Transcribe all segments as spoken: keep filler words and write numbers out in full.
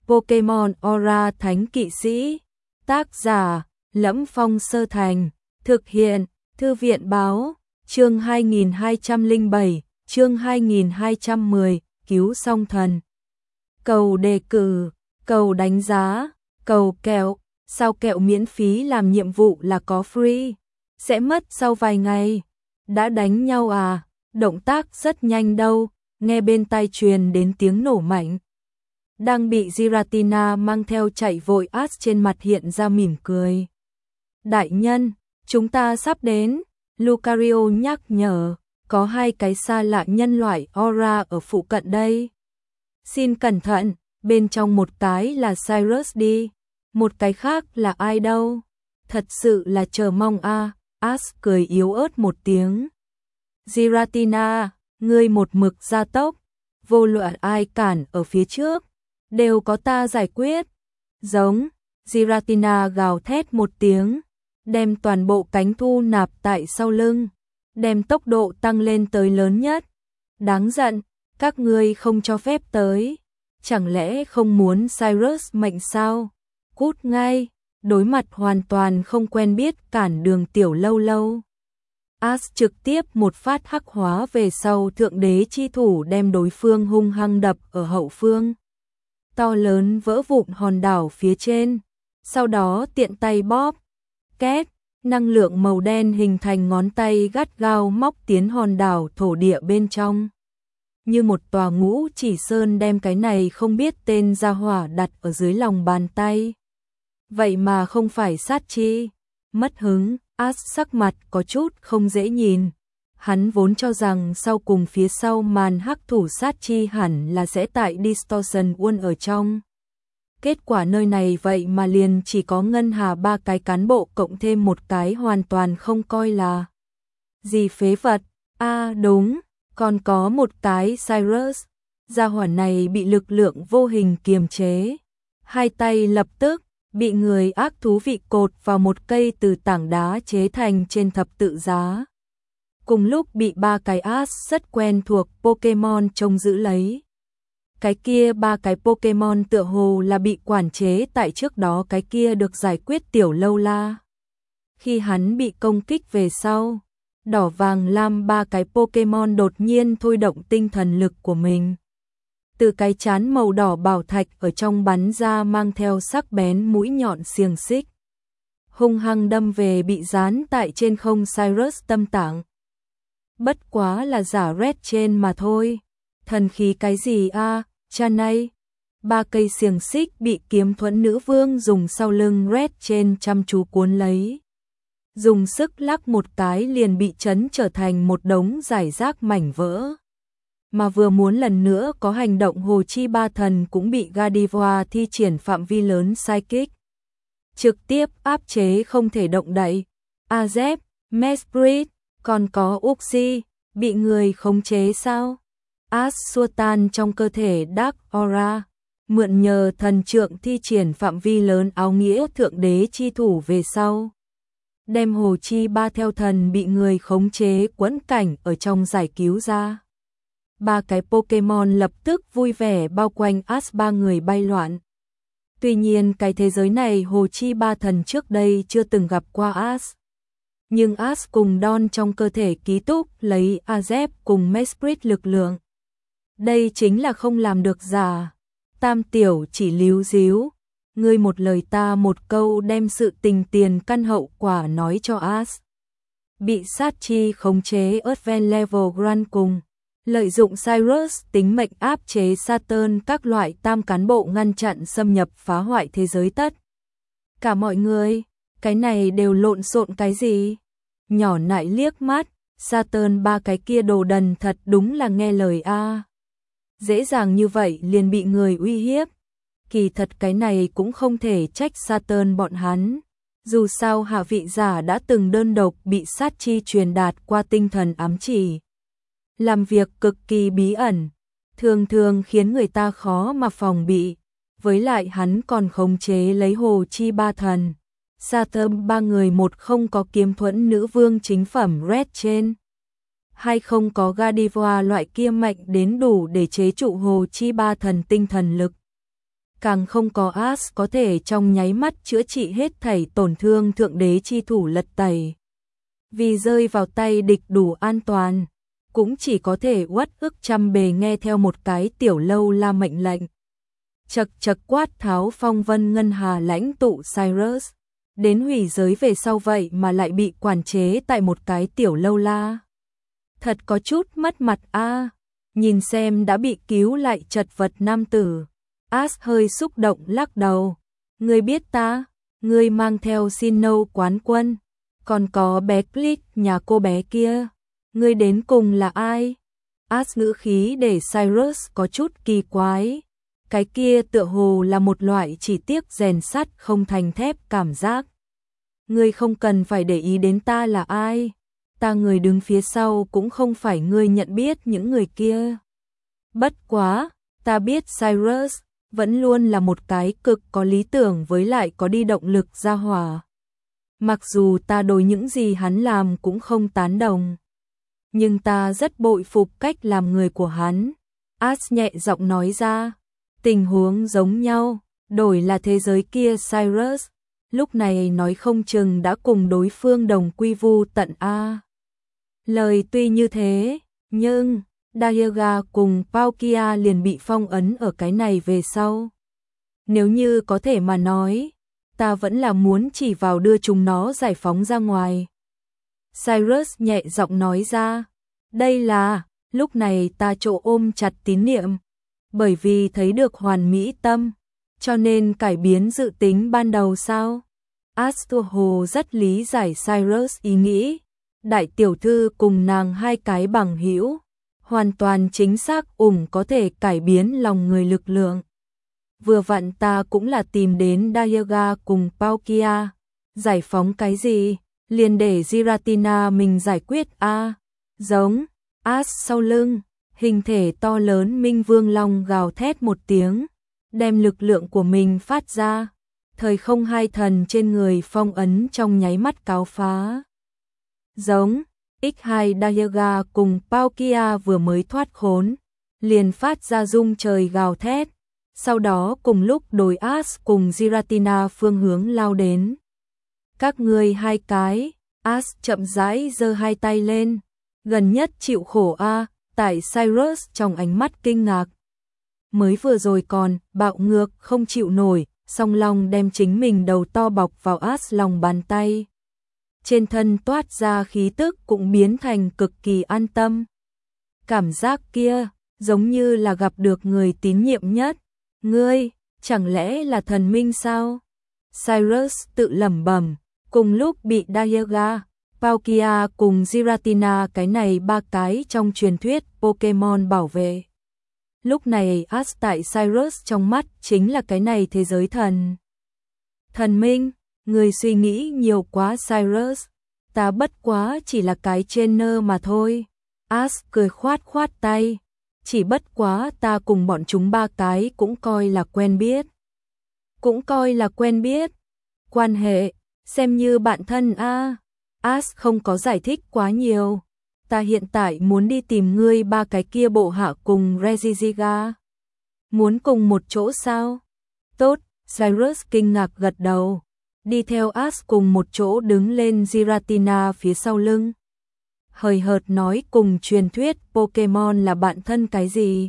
Pokemon Aura Thánh Kỵ Sĩ. Tác giả: Lẫm Phong Sơ Thành. Thực hiện: Thư viện báo. Chương hai nghìn hai trăm lẻ bảy, chương hai nghìn hai trăm mười, cứu song thần. Cầu đề cử, cầu đánh giá, cầu kẹo. Sao kẹo miễn phí làm nhiệm vụ là có free? Sẽ mất sau vài ngày. Đã đánh nhau à? Động tác rất nhanh đâu. Nghe bên tai truyền đến tiếng nổ mạnh. Đang bị Giratina mang theo chạy vội, Ash trên mặt hiện ra mỉm cười. Đại nhân, chúng ta sắp đến. Lucario nhắc nhở, có hai cái xa lạ nhân loại Aura ở phụ cận đây. Xin cẩn thận, bên trong một cái là Cyrus đi, một cái khác là ai đâu? Thật sự là chờ mong a. À. Ash cười yếu ớt một tiếng. Giratina, ngươi một mực gia tốc, vô luận ai cản ở phía trước, đều có ta giải quyết. Giống, Giratina gào thét một tiếng, đem toàn bộ cánh thu nạp tại sau lưng, đem tốc độ tăng lên tới lớn nhất. Đáng giận, các ngươi không cho phép tới, chẳng lẽ không muốn Cyrus mệnh sao? Cút ngay, đối mặt hoàn toàn không quen biết cản đường tiểu lâu lâu. Ash trực tiếp một phát hắc hóa về sau thượng đế chi thủ, đem đối phương hung hăng đập ở hậu phương. To lớn vỡ vụn hòn đảo phía trên, sau đó tiện tay bóp, két, năng lượng màu đen hình thành ngón tay gắt gao móc tiến hòn đảo thổ địa bên trong. Như một tòa ngũ chỉ sơn đem cái này không biết tên gia hỏa đặt ở dưới lòng bàn tay. Vậy mà không phải sát chi. Mất hứng, Ash sắc mặt có chút không dễ nhìn. Hắn vốn cho rằng sau cùng phía sau màn hắc thủ sát chi hẳn là sẽ tại Distortion World ở trong. Kết quả nơi này vậy mà liền chỉ có Ngân Hà ba cái cán bộ cộng thêm một cái hoàn toàn không coi là gì phế vật. A à, đúng, còn có một cái Cyrus. Gia hỏa này bị lực lượng vô hình kiềm chế. Hai tay lập tức bị người ác thú vị cột vào một cây từ tảng đá chế thành trên thập tự giá. Cùng lúc bị ba cái Ash rất quen thuộc Pokemon trông giữ lấy. Cái kia ba cái Pokemon tựa hồ là bị quản chế tại trước đó cái kia được giải quyết tiểu lâu la. Khi hắn bị công kích về sau, đỏ vàng lam ba cái Pokemon đột nhiên thôi động tinh thần lực của mình. Từ cái chán màu đỏ bảo thạch ở trong bắn ra mang theo sắc bén mũi nhọn xiềng xích. Hung hăng đâm về bị dán tại trên không Cyrus tâm tạng. Bất quá là giả red trên mà thôi. Thần khí cái gì a, à, cha này. Ba cây xiềng xích bị kiếm thuẫn nữ vương dùng sau lưng red trên chăm chú cuốn lấy. Dùng sức lắc một cái liền bị chấn trở thành một đống giải rác mảnh vỡ. Mà vừa muốn lần nữa có hành động Hồ Chi Ba Thần cũng bị Gardevoir thi triển phạm vi lớn psychic. Trực tiếp áp chế không thể động đậy. Azep, Mesprit, còn có Uxie, bị người khống chế sao? Ash xua tan trong cơ thể Dark Aura, mượn nhờ thần trượng thi triển phạm vi lớn áo nghĩa thượng đế chi thủ về sau. Đem Hồ Chi Ba theo thần bị người khống chế quẫn cảnh ở trong giải cứu ra. Ba cái Pokemon lập tức vui vẻ bao quanh Ash ba người bay loạn. Tuy nhiên cái thế giới này Hồ Chi Ba thần trước đây chưa từng gặp qua Ash. Nhưng Ash cùng Don trong cơ thể ký túc lấy Azep cùng Mesprit lực lượng. Đây chính là không làm được giả. Tam tiểu chỉ líu díu. Ngươi một lời ta một câu đem sự tình tiền căn hậu quả nói cho Ash. Bị sát chi khống chế Advanced Level Grand cùng. Lợi dụng Cyrus tính mệnh áp chế Saturn các loại tam cán bộ ngăn chặn xâm nhập phá hoại thế giới tất. Cả mọi người, cái này đều lộn xộn cái gì? Nhỏ nại liếc mắt, Saturn ba cái kia đồ đần thật đúng là nghe lời a. Dễ dàng như vậy liền bị người uy hiếp. Kỳ thật cái này cũng không thể trách Saturn bọn hắn. Dù sao hạ vị giả đã từng đơn độc bị sát chi truyền đạt qua tinh thần ám chỉ. Làm việc cực kỳ bí ẩn, thường thường khiến người ta khó mà phòng bị. Với lại hắn còn khống chế lấy Hồ Chi Ba thần. Saturn ba người một không có kiếm thuẫn nữ vương chính phẩm red trên. Hai không có Gardevoir loại kia mạnh đến đủ để chế trụ Hồ Chi Ba thần tinh thần lực. càng không có As có thể trong nháy mắt chữa trị hết thảy tổn thương thượng đế chi thủ lật tẩy. Vì rơi vào tay địch đủ an toàn, cũng chỉ có thể uất ức trăm bề nghe theo một cái tiểu lâu la mệnh lệnh. Chật chật quát tháo phong vân ngân hà lãnh tụ Cyrus, đến hủy giới về sau vậy mà lại bị quản chế tại một cái tiểu lâu la. Thật có chút mất mặt a. Nhìn xem đã bị cứu lại chật vật nam tử, As hơi xúc động lắc đầu. Ngươi biết ta, ngươi mang theo Sinnoh quán quân, còn có bé Click nhà cô bé kia, ngươi đến cùng là ai? As ngữ khí để Cyrus có chút kỳ quái. Cái kia tựa hồ là một loại chỉ tiếc rèn sắt không thành thép cảm giác. Ngươi không cần phải để ý đến ta là ai. Ta người đứng phía sau cũng không phải ngươi nhận biết những người kia. Bất quá, ta biết Cyrus vẫn luôn là một cái cực có lý tưởng với lại có đi động lực ra hỏa. Mặc dù ta đối những gì hắn làm cũng không tán đồng, nhưng ta rất bội phục cách làm người của hắn. As nhẹ giọng nói ra, tình huống giống nhau, đổi là thế giới kia Cyrus, lúc này nói không chừng đã cùng đối phương đồng quy vu tận a. Lời tuy như thế, nhưng Dialga cùng Palkia liền bị phong ấn ở cái này về sau. Nếu như có thể mà nói, ta vẫn là muốn chỉ vào đưa chúng nó giải phóng ra ngoài. Cyrus nhẹ giọng nói ra, đây là, lúc này ta chỗ ôm chặt tín niệm, bởi vì thấy được hoàn mỹ tâm, cho nên cải biến dự tính ban đầu sao? Asturho rất lý giải Cyrus ý nghĩ, đại tiểu thư cùng nàng hai cái bằng hữu, hoàn toàn chính xác ủng có thể cải biến lòng người lực lượng. Vừa vặn ta cũng là tìm đến Dialga cùng Palkia, giải phóng cái gì, liền để Giratina mình giải quyết a. À, giống, As sau lưng, hình thể to lớn Minh Vương Long gào thét một tiếng, đem lực lượng của mình phát ra, thời không hai thần trên người phong ấn trong nháy mắt cáo phá. Giống, ích hai Dialga cùng Palkia vừa mới thoát khốn, liền phát ra rung trời gào thét, sau đó cùng lúc đối As cùng Giratina phương hướng lao đến. Các ngươi hai cái, As chậm rãi giơ hai tay lên, gần nhất chịu khổ a, tại Cyrus trong ánh mắt kinh ngạc. Mới vừa rồi còn bạo ngược không chịu nổi, song long đem chính mình đầu to bọc vào As lòng bàn tay. Trên thân toát ra khí tức cũng biến thành cực kỳ an tâm. Cảm giác kia, giống như là gặp được người tín nhiệm nhất. Ngươi, chẳng lẽ là thần minh sao? Cyrus tự lẩm bẩm, cùng lúc bị Dialga, Palkia cùng Giratina cái này ba cái trong truyền thuyết Pokemon bảo vệ. Lúc này As tại Cyrus trong mắt chính là cái này thế giới thần. Thần minh, người suy nghĩ nhiều quá Cyrus, ta bất quá chỉ là cái trainer mà thôi. As cười khoát khoát tay, chỉ bất quá ta cùng bọn chúng ba cái cũng coi là quen biết. Cũng coi là quen biết. Quan hệ, xem như bạn thân a. À. As không có giải thích quá nhiều. Ta hiện tại muốn đi tìm ngươi ba cái kia bộ hạ cùng Regigiga. Muốn cùng một chỗ sao? Tốt, Cyrus kinh ngạc gật đầu. Đi theo As cùng một chỗ đứng lên Giratina phía sau lưng. Hời hợt nói cùng truyền thuyết Pokemon là bạn thân cái gì?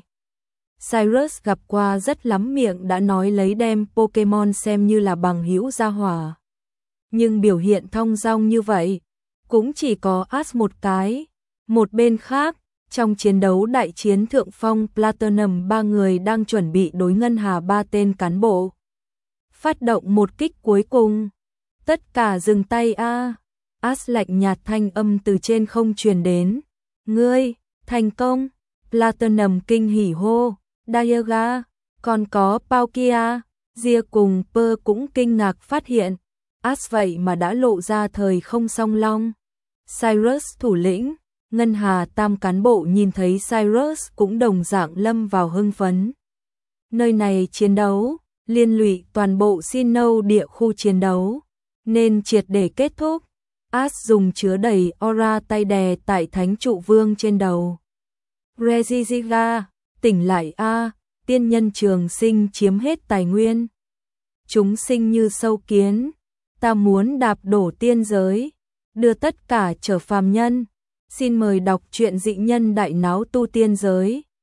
Cyrus gặp qua rất lắm miệng đã nói lấy đem Pokemon xem như là bằng hữu gia hỏa. Nhưng biểu hiện thong dong như vậy, cũng chỉ có As một cái. Một bên khác, trong chiến đấu đại chiến thượng phong Platinum ba người đang chuẩn bị đối ngân hà ba tên cán bộ. Phát động một kích cuối cùng. Tất cả dừng tay a. As lạnh nhạt thanh âm từ trên không truyền đến. Ngươi, thành công. Platinum kinh hỉ hô. Dialga, còn có Palkia, Gia cùng Pơ cũng kinh ngạc phát hiện. As vậy mà đã lộ ra thời không song long. Cyrus thủ lĩnh, ngân hà tam cán bộ nhìn thấy Cyrus cũng đồng dạng lâm vào hưng phấn. Nơi này chiến đấu, liên lụy toàn bộ Sinnoh địa khu chiến đấu, nên triệt để kết thúc. As dùng chứa đầy aura tay đè tại thánh trụ vương trên đầu. Regigiga, tỉnh lại a, tiên nhân trường sinh chiếm hết tài nguyên. Chúng sinh như sâu kiến, ta muốn đạp đổ tiên giới, đưa tất cả trở phàm nhân. Xin mời đọc truyện Dị Nhân Đại Náo Tu Tiên Giới.